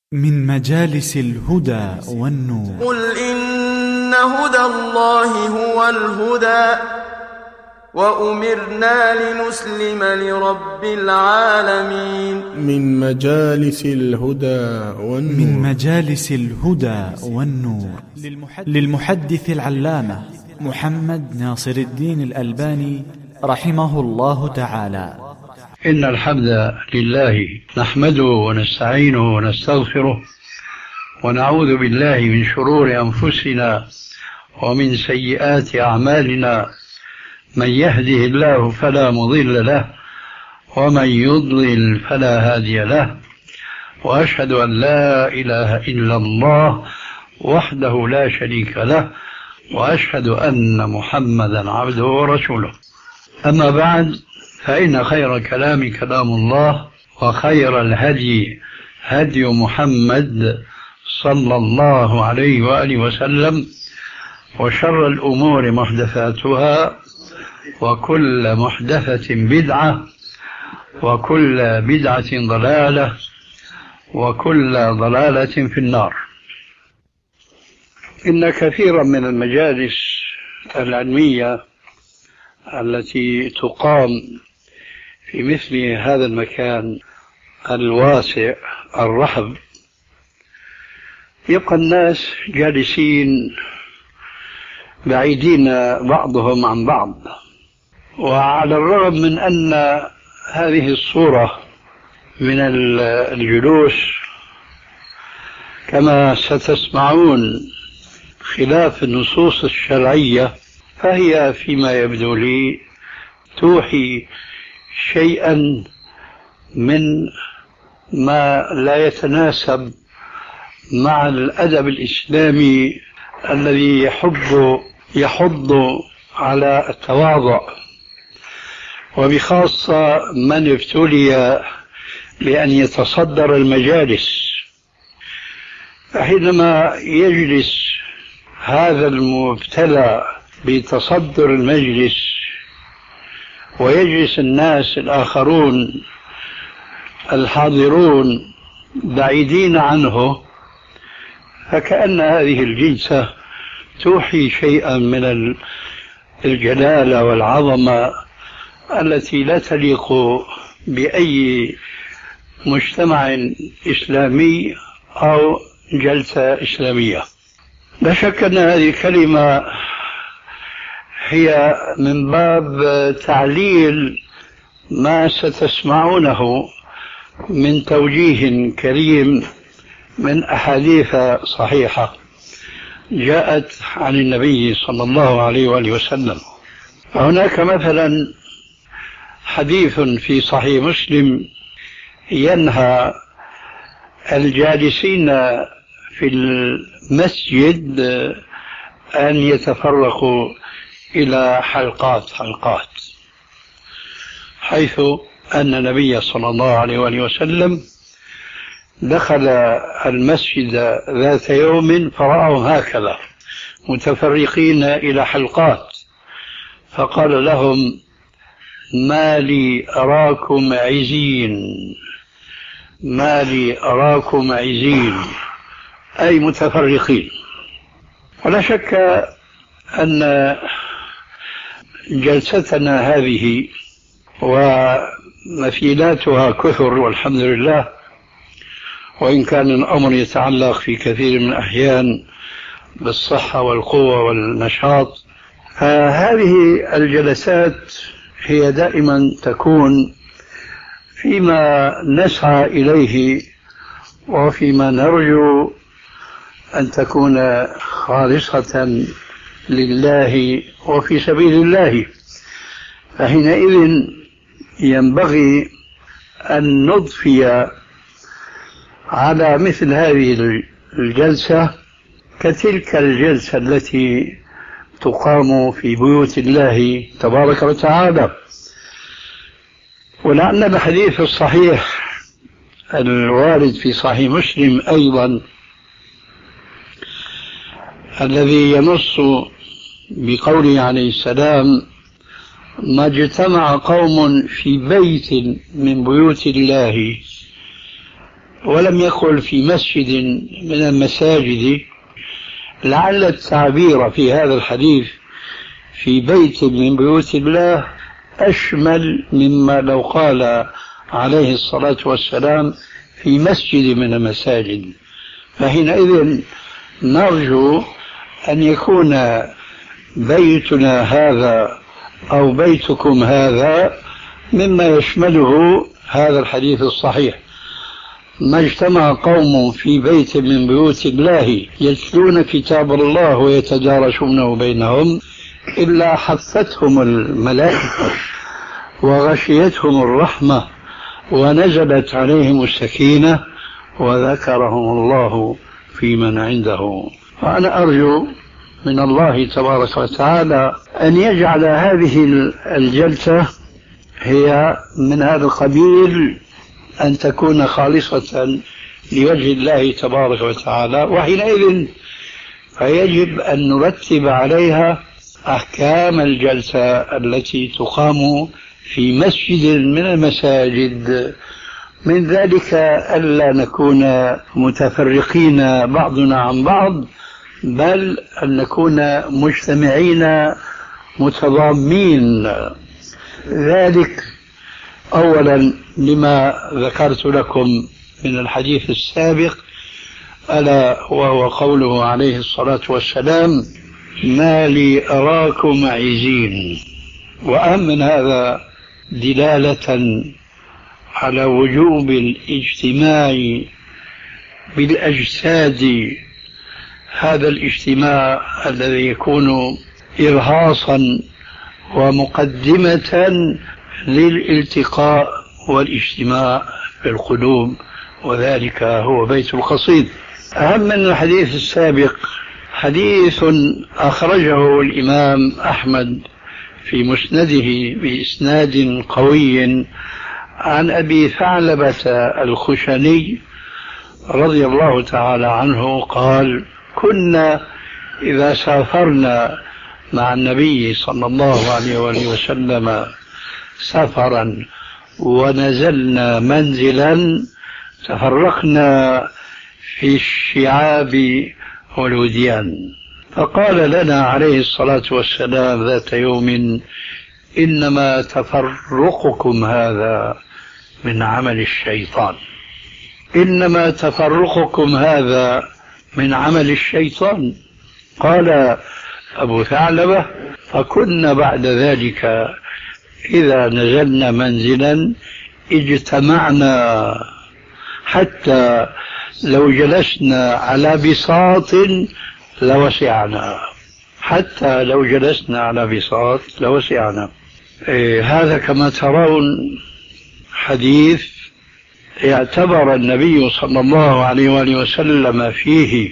من مجالس الهدى والنور. قل إن هدى الله هو الهدى وأمرنا لنسلم لرب العالمين. من مجالس الهدى والنور. من مجالس الهدى والنور للمحدث العلامة محمد ناصر الدين الألباني رحمه الله تعالى. إن الحمد لله نحمده ونستعينه ونستغفره ونعوذ بالله من شرور أنفسنا ومن سيئات أعمالنا، من يهده الله فلا مضل له ومن يضلل فلا هادي له، وأشهد أن لا إله إلا الله وحده لا شريك له، وأشهد أن محمدا عبده ورسوله. أما بعد، فإن خير كلام كلام الله، وخير الهدي هدي محمد صلى الله عليه وآله وسلم، وشر الأمور محدثاتها، وكل محدثة بدعة، وكل بدعة ضلالة، وكل ضلالة في النار. إن كثيرا من المجالس العلمية التي تقام في مثل هذا المكان الواسع الرحب يبقى الناس جالسين بعيدين بعضهم عن بعض، وعلى الرغم من أن هذه الصورة من الجلوس كما ستسمعون خلاف النصوص الشرعية، فهي فيما يبدو لي توحي شيئا من ما لا يتناسب مع الأدب الإسلامي الذي يحض على التواضع، وبخاصة من ابتلي بأن يتصدر المجالس. فحينما يجلس هذا المبتلى بتصدر المجلس ويجلس الناس الآخرون الحاضرون بعيدين عنه، فكأن هذه الجلسة توحي شيئا من الجلالة والعظمة التي لا تليق بأي مجتمع إسلامي أو جلسة إسلامية. لا شك أن هذه الكلمة هي من باب تعليل ما ستسمعونه من توجيه كريم من أحاديث صحيحة جاءت عن النبي صلى الله عليه وآله وسلم. هناك مثلا حديث في صحيح مسلم ينهى الجالسين في المسجد أن يتفرقوا إلى حلقات، حيث أن النبي صلى الله عليه وآله وسلم دخل المسجد ذات يوم فرأوا هكذا متفرقين إلى حلقات، فقال لهم: ما لي أراكم عزين، ما لي أراكم عزين، أي متفرقين. ولا شك أن جلستنا هذه ومثيلاتها كثر والحمد لله، وإن كان الأمر يتعلق في كثير من الأحيان بالصحة والقوة والنشاط، فهذه الجلسات هي دائما تكون فيما نسعى إليه وفيما نرجو أن تكون خالصة لله وفي سبيل الله. فحينئذ ينبغي أن نضفي على مثل هذه الجلسة كتلك الجلسة التي تقام في بيوت الله تبارك وتعالى. ولأن الحديث الصحيح الوارد في صحيح مسلم أيضا الذي ينص بقوله عليه السلام: ما اجتمع قوم في بيت من بيوت الله ولم يقل في مسجد من المساجد، لعل التعبير في هذا الحديث في بيت من بيوت الله أشمل مما لو قال عليه الصلاة والسلام في مسجد من المساجد. فحينئذ نرجو أن يكون بيتنا هذا أو بيتكم هذا مما يشمله هذا الحديث الصحيح. ما اجتمع قوم في بيت من بيوت الله يتلون كتاب الله ويتدارسونه بينهم إلا حفتهم الملائكة وغشيتهم الرحمة ونزلت عليهم السكينة وذكرهم الله في من عنده. وأنا أرجو من الله تبارك وتعالى أن يجعل هذه الجلسة هي من هذا القبيل، أن تكون خالصة لوجه الله تبارك وتعالى، وحينئذ فيجب أن نرتب عليها أحكام الجلسة التي تقام في مسجد من المساجد. من ذلك ألا نكون متفرقين بعضنا عن بعض، بل أن نكون مجتمعين متضامين. ذلك أولا لما ذكرت لكم من الحديث السابق، ألا وهو قوله عليه الصلاة والسلام: ما لي أراكم عزين. وأهم من هذا دلالة على وجوب الاجتماع بالأجساد، هذا الاجتماع الذي يكون إرهاصا ومقدمة للالتقاء والاجتماع بالقلوب، وذلك هو بيت القصيد. أهم من الحديث السابق حديث أخرجه الإمام أحمد في مسنده بإسناد قوي عن أبي ثعلبة الخشني رضي الله تعالى عنه قال: كنا إذا سافرنا مع النبي صلى الله عليه وآله وسلم سفرا ونزلنا منزلا تفرقنا في الشعاب والوديان، فقال لنا عليه الصلاة والسلام ذات يوم: إنما تفرقكم هذا من عمل الشيطان، إنما تفرقكم هذا من عمل الشيطان. قال أبو ثعلبة: فكنا بعد ذلك إذا نزلنا منزلا اجتمعنا حتى لو جلسنا على بساط لوسعنا، حتى لو جلسنا على بساط لوسعنا. هذا كما ترون حديث اعتبر النبي صلى الله عليه وآله وسلم فيه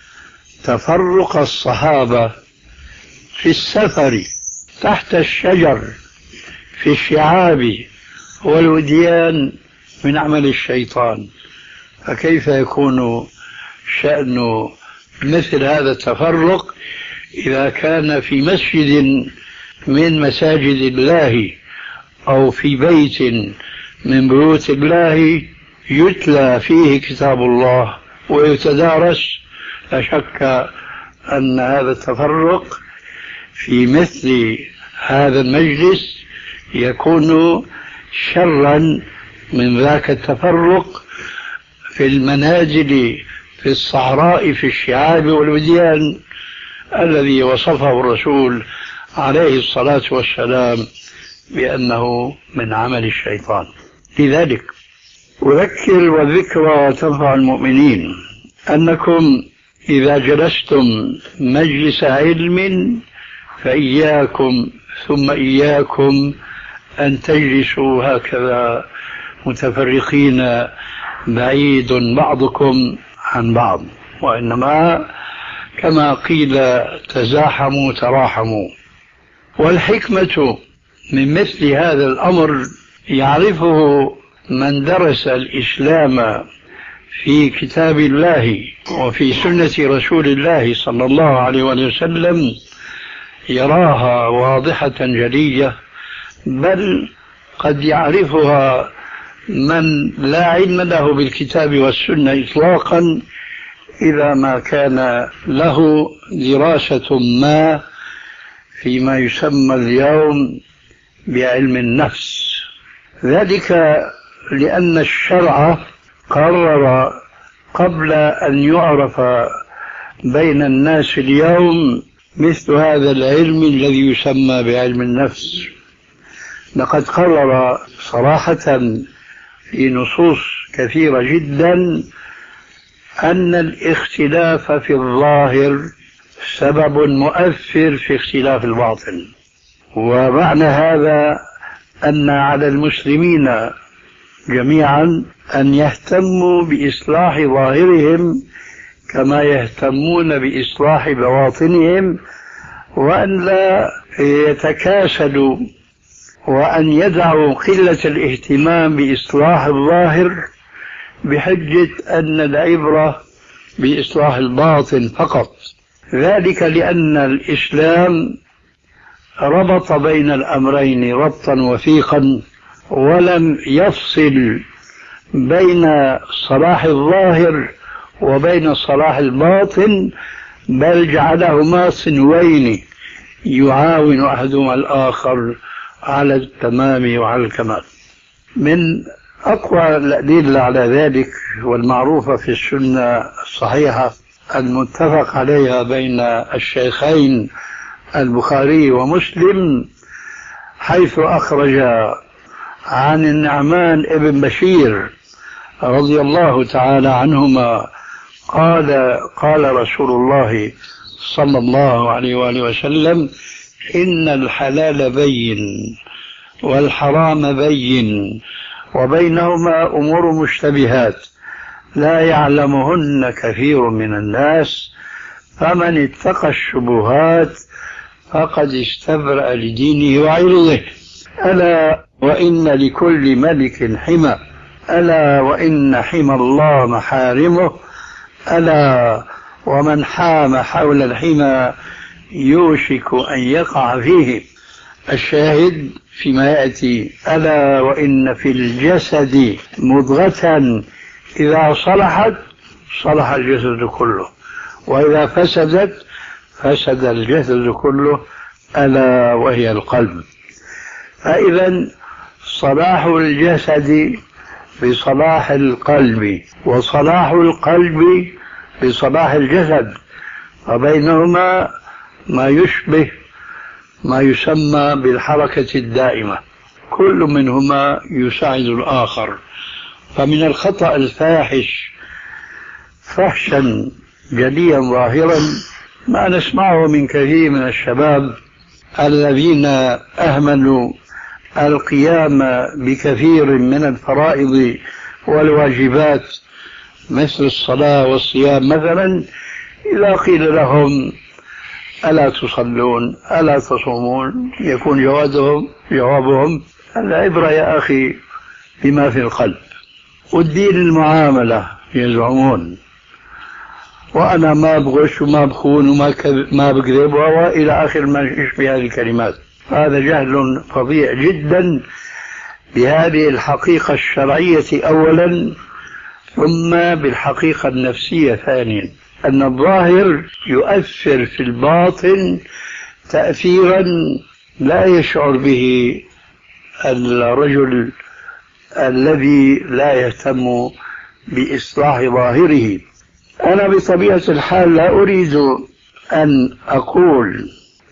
تفرق الصحابة في السفر تحت الشجر في الشعاب والوديان من عمل الشيطان، فكيف يكون شأن مثل هذا التفرق إذا كان في مسجد من مساجد الله أو في بيت من بيوت الله يتلى فيه كتاب الله ويتدارس؟ لا شك أن هذا التفرق في مثل هذا المجلس يكون شرا من ذاك التفرق في المنازل في الصحراء في الشعاب والوديان الذي وصفه الرسول عليه الصلاة والسلام بأنه من عمل الشيطان. لذلك أذكر والذكرى تنفع المؤمنين أنكم إذا جلستم مجلس علم فإياكم ثم إياكم أن تجلسوا هكذا متفرقين بعيد بعضكم عن بعض، وإنما كما قيل تزاحموا تراحموا. والحكمة من مثل هذا الأمر يعرفه من درس الإسلام في كتاب الله وفي سنة رسول الله صلى الله عليه وسلم، يراها واضحة جلية، بل قد يعرفها من لا علم له بالكتاب والسنة إطلاقا إذا ما كان له دراسة ما فيما يسمى اليوم بعلم النفس. ذلك لأن الشرع قرر قبل أن يعرف بين الناس اليوم مثل هذا العلم الذي يسمى بعلم النفس. لقد قرر صراحة في نصوص كثيرة جدا أن الاختلاف في الظاهر سبب مؤثر في اختلاف الباطن. ومعنى هذا أن على المسلمين جميعا أن يهتموا بإصلاح ظاهرهم كما يهتمون بإصلاح بواطنهم، وأن لا يتكاسلوا وأن يدعوا قلة الاهتمام بإصلاح الظاهر بحجة أن العبرة بإصلاح الباطن فقط. ذلك لأن الإسلام ربط بين الأمرين ربطا وثيقا، ولم يفصل بين صلاح الظاهر وبين صلاح الباطن، بل جعلهما صنوين يعاون أحدهما الآخر على التمام وعلى الكمال. من أقوى الأدلة على ذلك والمعروفة في السنة الصحيحة المتفق عليها بين الشيخين البخاري ومسلم، حيث أخرج عن النعمان ابن بشير رضي الله تعالى عنهما قال رسول الله صلى الله عليه وآله وسلم: إن الحلال بين والحرام بين وبينهما أمور مشتبهات لا يعلمهن كثير من الناس، فمن اتقى الشبهات فقد استبرأ لدينه وعرضه. ألا وإن لكل ملك حمى، ألا وإن حمى الله محارمه، ألا ومن حام حول الحمى يوشك أن يقع فيه. الشاهد فيما يأتي: ألا وإن في الجسد مضغة إذا صلحت صلح الجسد كله، وإذا فسدت فسد الجسد كله، ألا وهي القلب. فإذا صلاح الجسد بصلاح القلب، وصلاح القلب بصلاح الجسد، وبينهما ما يشبه ما يسمى بالحركة الدائمة، كل منهما يساعد الآخر. فمن الخطأ الفاحش فحشا جليا ظاهرا ما نسمعه من كثير من الشباب الذين أهملوا القيام بكثير من الفرائض والواجبات مثل الصلاة والصيام مثلا، إذا قيل لهم: ألا تصلون ألا تصومون؟ يكون جوابهم: العبرة يا أخي بما في القلب، والدين المعاملة يزعمون، وأنا ما بغش وما بخون وما بكذب وإلى آخر ما يشبه هذه الكلمات. هذا جهل فظيع جدا بهذه الحقيقة الشرعية أولا، ثم بالحقيقة النفسية ثانيا، أن الظاهر يؤثر في الباطن تأثيرا لا يشعر به الرجل الذي لا يهتم بإصلاح ظاهره. أنا بطبيعة الحال لا أريد أن أقول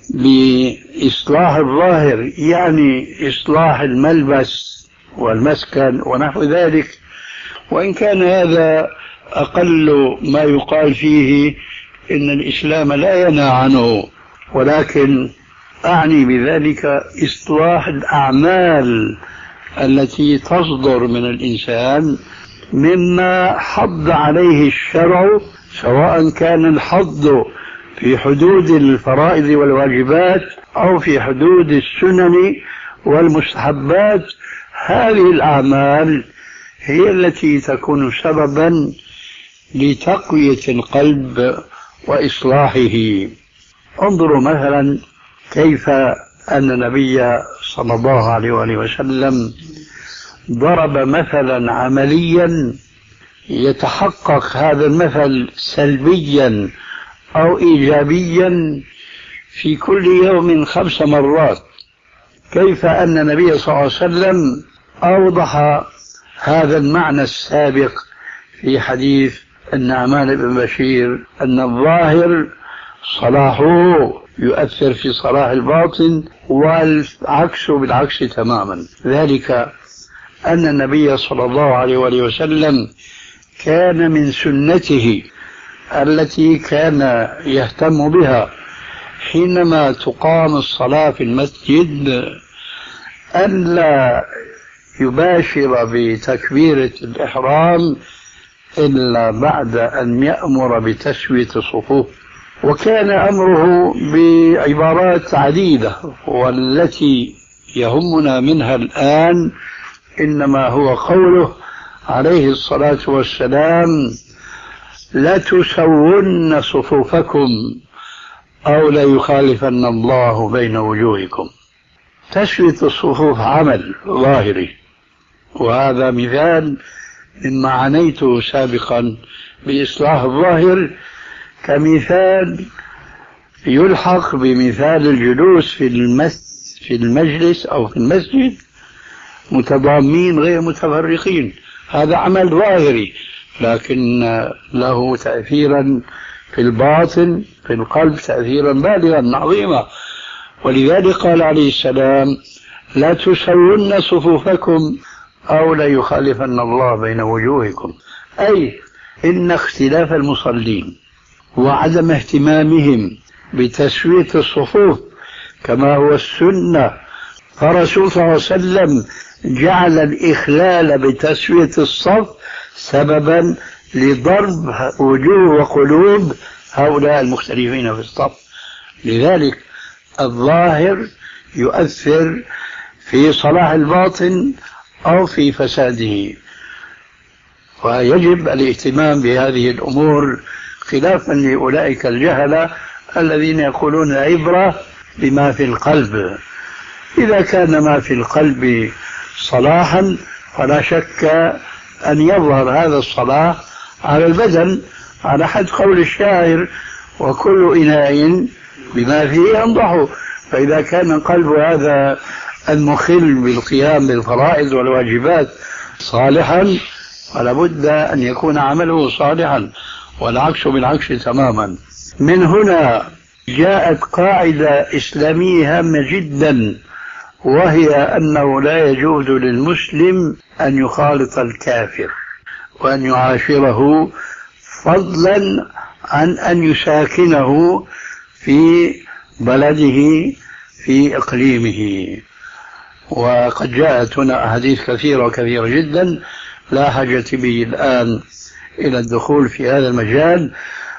بإصلاح الظاهر يعني إصلاح الملبس والمسكن ونحو ذلك، وإن كان هذا أقل ما يقال فيه إن الإسلام لا ينهى عنه، ولكن أعني بذلك إصلاح الأعمال التي تصدر من الإنسان مما حض عليه الشرع، سواء كان الحض في حدود الفرائض والواجبات أو في حدود السنن والمستحبات. هذه الأعمال هي التي تكون سببا لتقوية القلب وإصلاحه. انظروا مثلا كيف أن النبي صلى الله عليه وآله وسلم ضرب مثلا عمليا يتحقق هذا المثل سلبيا أو إيجابيا في كل يوم 5 مرات. كيف أن النبي صلى الله عليه وسلم أوضح هذا المعنى السابق في حديث النعمان بن بشير أن الظاهر صلاحه يؤثر في صلاح الباطن، والعكس بالعكس تماما. ذلك أن النبي صلى الله عليه وآله وسلم كان من سنته التي كان يهتم بها حينما تقام الصلاة في المسجد أن لا يباشر بتكبيرة الإحرام إلا بعد أن يأمر بتسوية الصفوف. وكان أمره بعبارات عديدة، والتي يهمنا منها الآن إنما هو قوله عليه الصلاة والسلام: لا تسون صفوفكم أو لا يخالفن الله بين وجوهكم. تسوية الصفوف عمل ظاهري، وهذا مثال مما عنيته سابقا بإصلاح الظاهر، كمثال يلحق بمثال الجلوس في المجلس أو في المسجد متضامين غير متفرقين. هذا عمل ظاهري لكن له تأثيرا في الباطن في القلب، تأثيرا بالغا عظيما. ولذلك قال عليه السلام: لا تسون صفوفكم أو لا يخالفن الله بين وجوهكم. أي إن اختلاف المصلين وعدم اهتمامهم بتسوية الصفوف كما هو السنة، فالرسول صلى الله عليه وسلم جعل الإخلال بتسوية الصف سببا لضرب وجوه وقلوب هؤلاء المختلفين في الصف. لذلك الظاهر يؤثر في صلاح الباطن أو في فساده، ويجب الاهتمام بهذه الأمور خلافا لأولئك الجهلة الذين يقولون العبرة بما في القلب. إذا كان ما في القلب صلاحا فلا شك أن يظهر هذا الصلاح على البدن، على حد قول الشاعر: وكل إناء بما فيه ينضح. فإذا كان قلب هذا المخل بالقيام بالفرائض والواجبات صالحا فلا بد أن يكون عمله صالحا، والعكس بالعكس تماما. من هنا جاءت قاعدة إسلامية هامة جدا، وهي أنه لا يجوز للمسلم أن يخالط الكافر وأن يعاشره، فضلا عن أن يساكنه في بلده في إقليمه. وقد جاءت هنا أحاديث كثيرة جدا لا حاجة به الآن إلى الدخول في هذا المجال،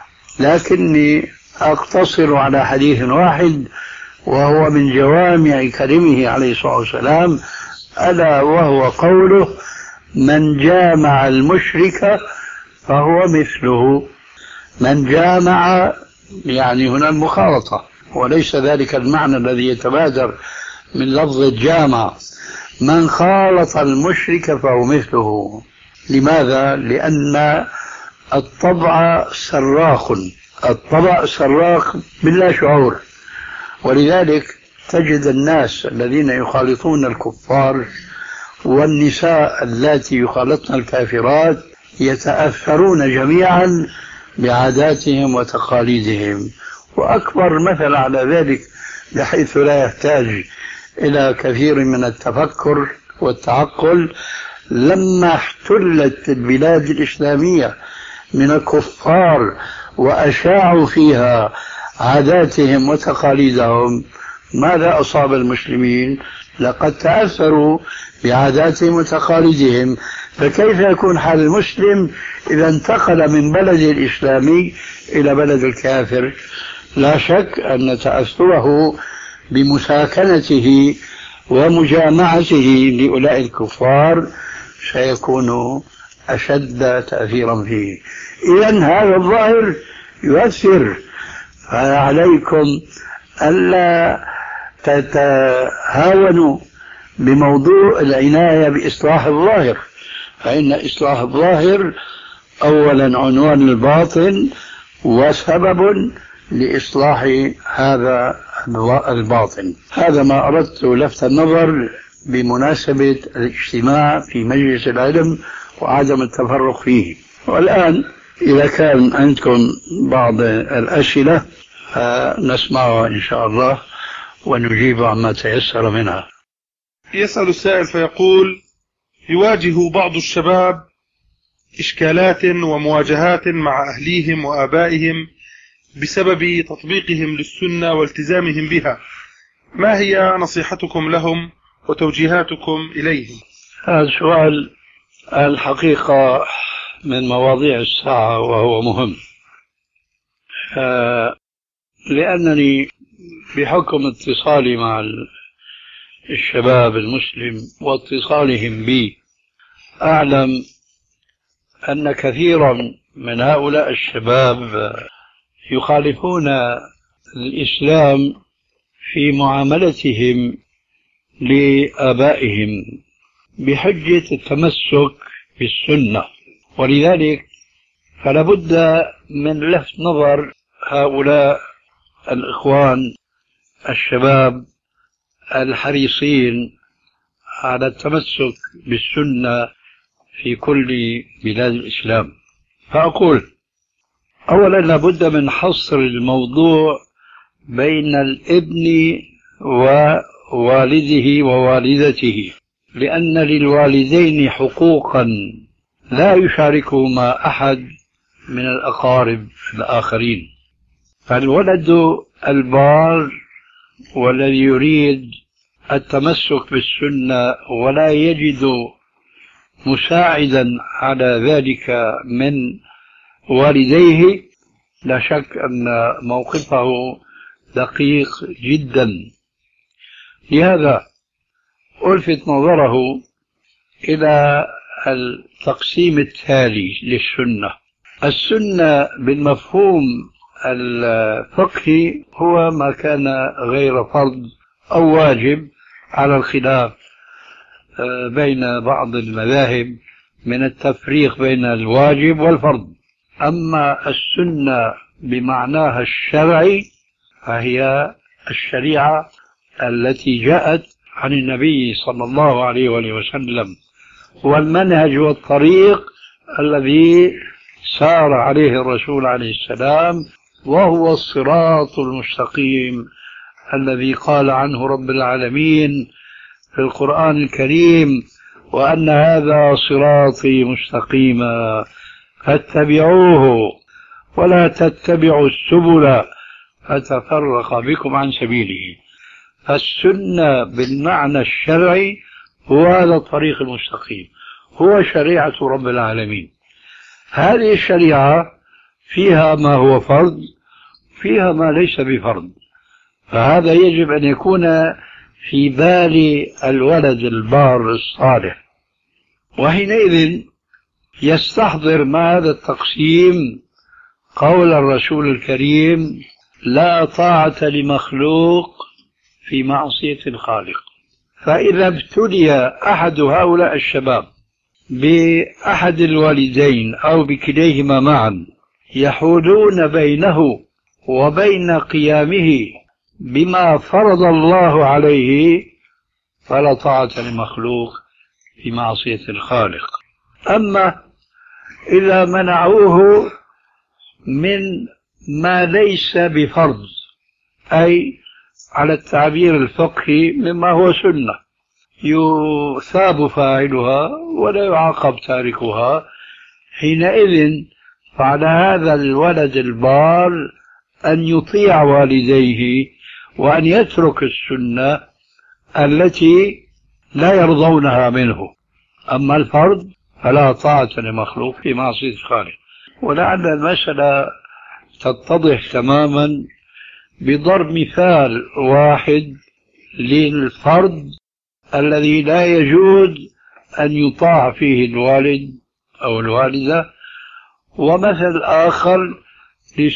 لكني أقتصر على حديث واحد وهو من جوامع كلمه عليه الصلاة والسلام، ألا وهو قوله: من جامع المشرك فهو مثله. من جامع يعني هنا المخالطة، وليس ذلك المعنى الذي يتبادر من لفظ الجامع. من خالط المشرك فهو مثله. لماذا؟ لأن الطبع صراخ، الطبع صراخ بلا شعور، ولذلك تجد الناس الذين يخالطون الكفار والنساء اللاتي يخالطن الكافرات يتأثرون جميعا بعاداتهم وتقاليدهم. وأكبر مثل على ذلك بحيث لا يحتاج إلى كثير من التفكر والتعقل، لما احتلت البلاد الإسلامية من الكفار وأشاعوا فيها عاداتهم وتقاليدهم، ماذا أصاب المسلمين؟ لقد تأثروا بعاداتهم وتقاليدهم. فكيف يكون حال المسلم إذا انتقل من بلد الإسلامي إلى بلد الكافر؟ لا شك أن تأثره بمساكنته ومجامعته لأولئك الكفار سيكون أشد تأثيرا فيه. إذن هذا الظاهر يؤثر، فعليكم ألا تتهاونوا بموضوع العناية بإصلاح الظاهر، فإن إصلاح الظاهر أولا عنوان الباطن وسبب لإصلاح هذا الباطن. هذا ما أردت لفت النظر بمناسبة الاجتماع في مجلس العلم وعدم التفرق فيه. والآن إذا كان عندكم بعض الأسئلة نسمعها إن شاء الله ونجيب عما تيسر منها. يسأل السائل فيقول: يواجه بعض الشباب إشكالات ومواجهات مع أهليهم وآبائهم بسبب تطبيقهم للسنة والتزامهم بها، ما هي نصيحتكم لهم وتوجيهاتكم إليهم؟ هذا السؤال الحقيقة من مواضيع الساعة وهو مهم، لأنني بحكم اتصالي مع الشباب المسلم واتصالهم بي أعلم أن كثيرا من هؤلاء الشباب يخالفون الإسلام في معاملتهم لآبائهم بحجة التمسك بالسنة، ولذلك فلا بد من لفت نظر هؤلاء الإخوان الشباب الحريصين على التمسك بالسنة في كل بلاد الإسلام. فأقول أولا لابد من حصر الموضوع بين الابن ووالده ووالدته، لأن للوالدين حقوقا لا يشاركهما أحد من الأقارب الآخرين. فالولد البار والذي يريد التمسك بالسنة ولا يجد مساعدا على ذلك من والديه لا شك أن موقفه دقيق جدا. لهذا ألفت نظره إلى التقسيم التالي للسنة. السنة بالمفهوم الفقهي هو ما كان غير فرض أو واجب على الخلاف بين بعض المذاهب من التفريق بين الواجب والفرض. أما السنة بمعناها الشرعي فهي الشريعة التي جاءت عن النبي صلى الله عليه وسلم، والمنهج والطريق الذي سار عليه الرسول عليه السلام، وهو الصراط المستقيم الذي قال عنه رب العالمين في القرآن الكريم: وأن هذا صراطي مستقيما فاتبعوه ولا تتبعوا السبل فتفرق بكم عن سبيله. فالسنة بالمعنى الشرعي هو هذا الطريق المستقيم، هو شريعة رب العالمين. هذه الشريعة فيها ما هو فرض، فيها ما ليس بفرض، فهذا يجب أن يكون في بال الولد البار الصالح. وحينئذ يستحضر مع هذا التقسيم قول الرسول الكريم: لا طاعة لمخلوق في معصية الخالق. فإذا ابتلي أحد هؤلاء الشباب بأحد الوالدين أو بكليهما معا يحولون بينه وبين قيامه بما فرض الله عليه فلا طاعة لمخلوق في معصية الخالق. أما إذا منعوه من ما ليس بفرض، أي على التعبير الفقهي مما هو سنة يثاب فاعلها ولا يعاقب تاركها، حينئذ فعلى هذا الولد البار أن يطيع والديه وأن يترك السنة التي لا يرضونها منه. أما الفرض فلا طاعة لمخلوق في معصية الخالق. ولعل المسألة تتضح تماما بضرب مثال واحد للفرض الذي لا يجوز أن يطاع فيه الوالد أو الوالدة، ومثل آخر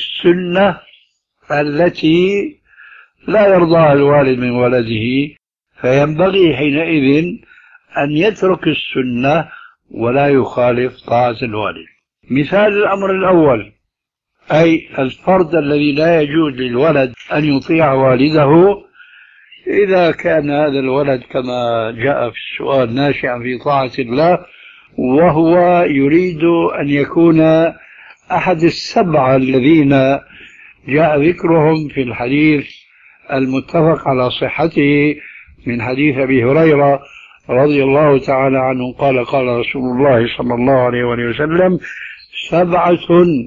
للسنة التي لا يرضاها الوالد من ولده، فينبغي حينئذ أن يترك السنة ولا يخالف طاعة الوالد. مثال الأمر الأول، أي الفرض الذي لا يجوز للولد أن يطيع والده إذا كان هذا الولد كما جاء في السؤال ناشئا في طاعة الله، وهو يريد أن يكون أحد السبعة الذين جاء ذكرهم في الحديث المتفق على صحته من حديث أبي هريرة رضي الله تعالى عنه قال قال رسول الله صلى الله عليه وسلم: 7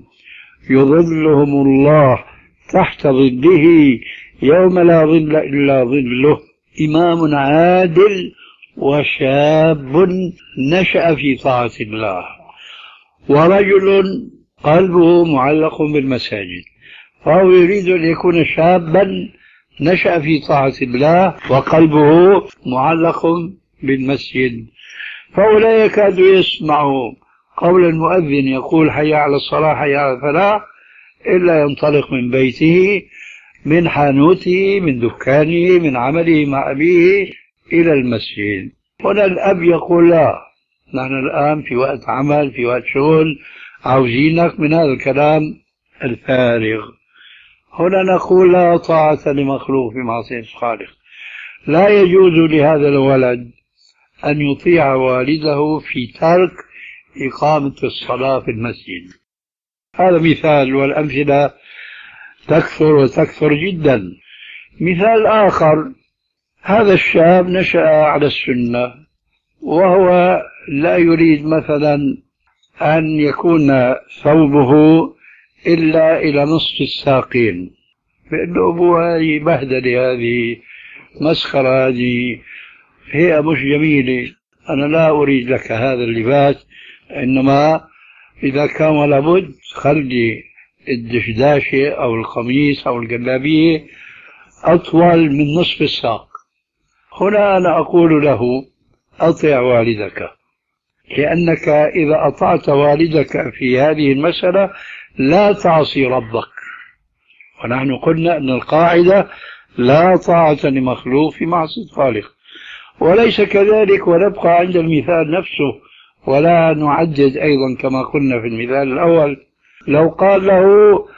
يظلهم الله تحت ظله يوم لا ظل إلا ظله: إمام عادل، وشاب نشأ في طاعة الله، ورجل قلبه معلق بالمساجد. فهو يريد أن يكون شابا نشأ في طاعة الله وقلبه معلق بالمسجد، فهو لا يكاد يسمع قول المؤذن يقول حي على الصلاة حي على الفلاح إلا ينطلق من بيته، من حانوته، من دكانه، من عمله مع أبيه إلى المسجد. هنا الأب يقول: لا، نحن الآن في وقت عمل، في وقت شغل، عاوزينك من هذا الكلام الفارغ. هنا نقول: لا طاعة لمخلوق في معصية الخالق. لا يجوز لهذا الولد أن يطيع والده في ترك إقامة الصلاة في المسجد. هذا مثال، والأمثلة تكثر وتكثر جدا. مثال آخر: هذا الشاب نشأ على السنة، وهو لا يريد مثلا أن يكون ثوبه إلا إلى نصف الساقين، فإنه أبوه هذه بهدلة، هذه مسخرة، هذه هي مش جميلة، أنا لا أريد لك هذا اللباس، إنما إذا كان ولا بد خلي الدشداشة أو القميص أو الجلابية أطول من نصف الساق. هنا أنا أقول له: أطع والدك، لأنك إذا أطعت والدك في هذه المسألة لا تعصي ربك. ونحن قلنا أن القاعدة لا طاعة لمخلوق في معصية الخالق. وليس كذلك، ونبقى عند المثال نفسه ولا نعدد أيضا كما قلنا في المثال الأول. لو قال له: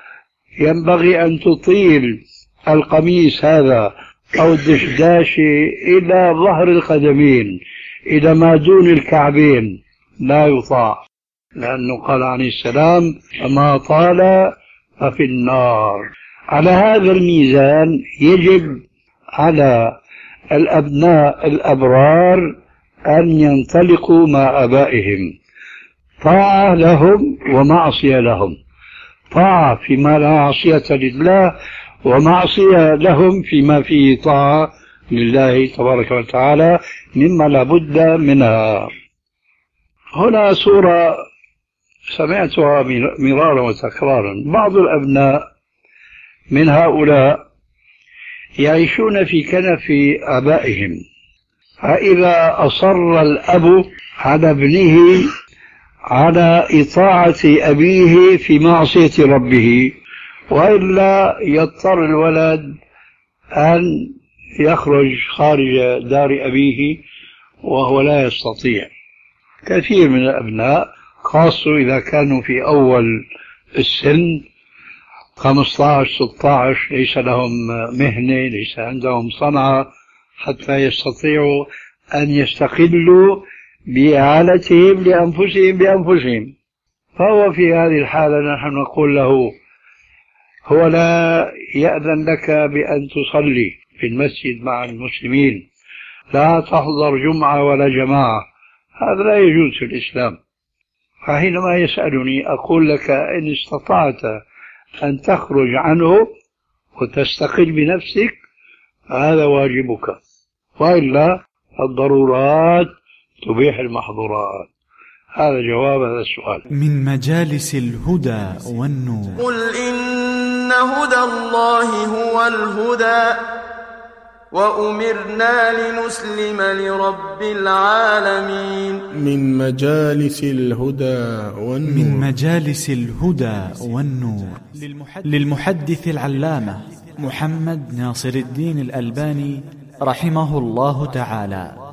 ينبغي أن تطيل القميص هذا أو الدشداشة إلى ظهر القدمين، إلى ما دون الكعبين، لا يطاع، لأنه قال عليه السلام: أما طال ففي النار. على هذا الميزان يجب على الأبناء الأبرار أن ينطلقوا مع آبائهم، طاعة لهم ومعصية لهم، طاعة فيما لا معصية لله، ومعصية لهم فيما فيه طاعة لله تبارك وتعالى مما لا بد منها. هنا صورة سمعتها مرارا وتكرارا: بعض الأبناء من هؤلاء يعيشون في كنف آبائهم، فإذا أصر الأب على ابنه على إطاعة أبيه في معصية ربه، وإلا يضطر الولد أن يخرج خارج دار أبيه وهو لا يستطيع. كثير من الأبناء خاصة إذا كانوا في أول السن 15-16 ليس لهم مهنة، ليس عندهم صنعة حتى يستطيعوا أن يستقلوا بإعالتهم لأنفسهم بأنفسهم. فهو في هذه الحالة نحن نقول له: هو لا يأذن لك بأن تصلي في المسجد مع المسلمين، لا تحضر جمعة ولا جماعة، هذا لا يجوز في الإسلام. فحينما يسألني أقول لك: إن استطعت أن تخرج عنه وتستقل بنفسك هذا واجبك، وإلا الضرورات تبيح المحظورات. هذا جواب هذا السؤال. من مجالس الهدى والنور: قل إن هدى الله هو الهدى، وأمرنا لنسلم لرب العالمين. من مجالس الهدى والنور: من مجالس الهدى والنور للمحدث العلامة محمد ناصر الدين الألباني رحمه الله تعالى: